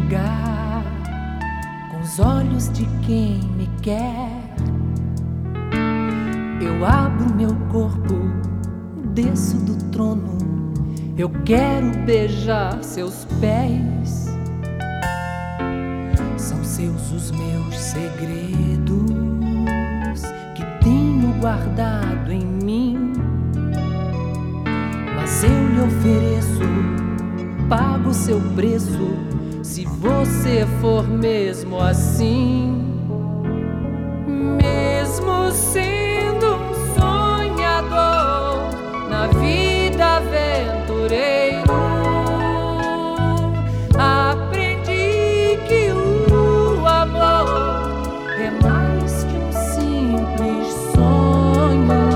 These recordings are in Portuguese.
chega com os olhos de quem me quer. Eu abro meu corpo, desço do trono. Eu quero beijar seus pés. São seus os meus segredos que tenho guardado em mim. Mas eu lhe ofereço, pago seu preço, se você for mesmo assim. Mesmo sendo um sonhador, na vida aventureiro, aprendi que o amor é mais que um simples sonho.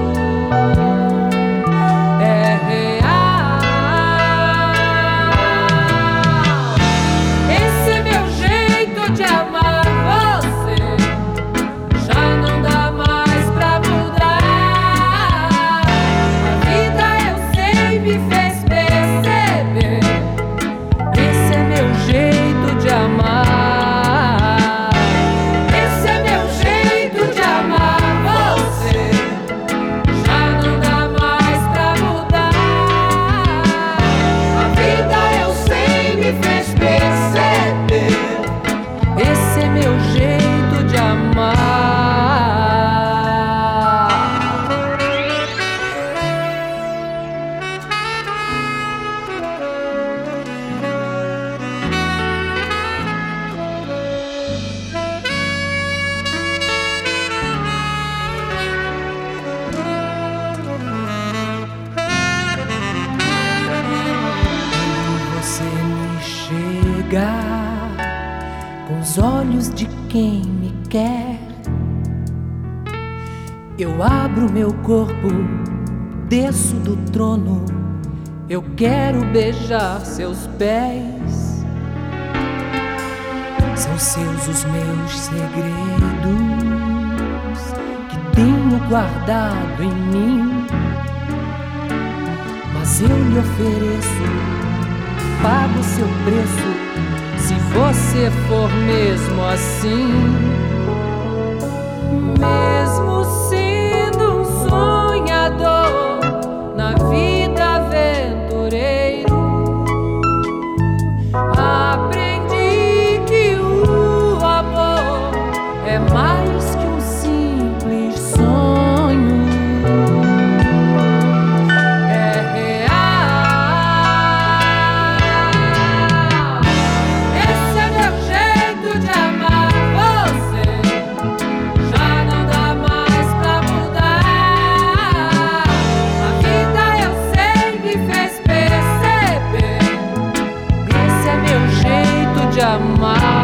É real. Esse é meu jeito de amar você. Já não dá mais pra mudar. A vida, eu sei, me fez perceber. Esse é meu jeito de amar. Esse é meu jeito de amar você. Já não dá mais pra mudar. A vida, eu sei, me fez perceber. Esse é meu jeito de amar. Você me chega com os olhos de quem me quer. Eu abro meu corpo, desço do trono. Eu quero beijar seus pés. São seus os meus segredos que tenho guardado em mim. Mas eu lhe ofereço, pago seu preço, se você for mesmo assim. Mesmo sendo um sonhador, na vida aventureiro, aprendi que o amor é mais que um simples sonho. É real. Esse é meu jeito de amar você. Já não dá mais pra mudar. A vida, eu sei, me fez perceber. Esse é meu jeito de amar.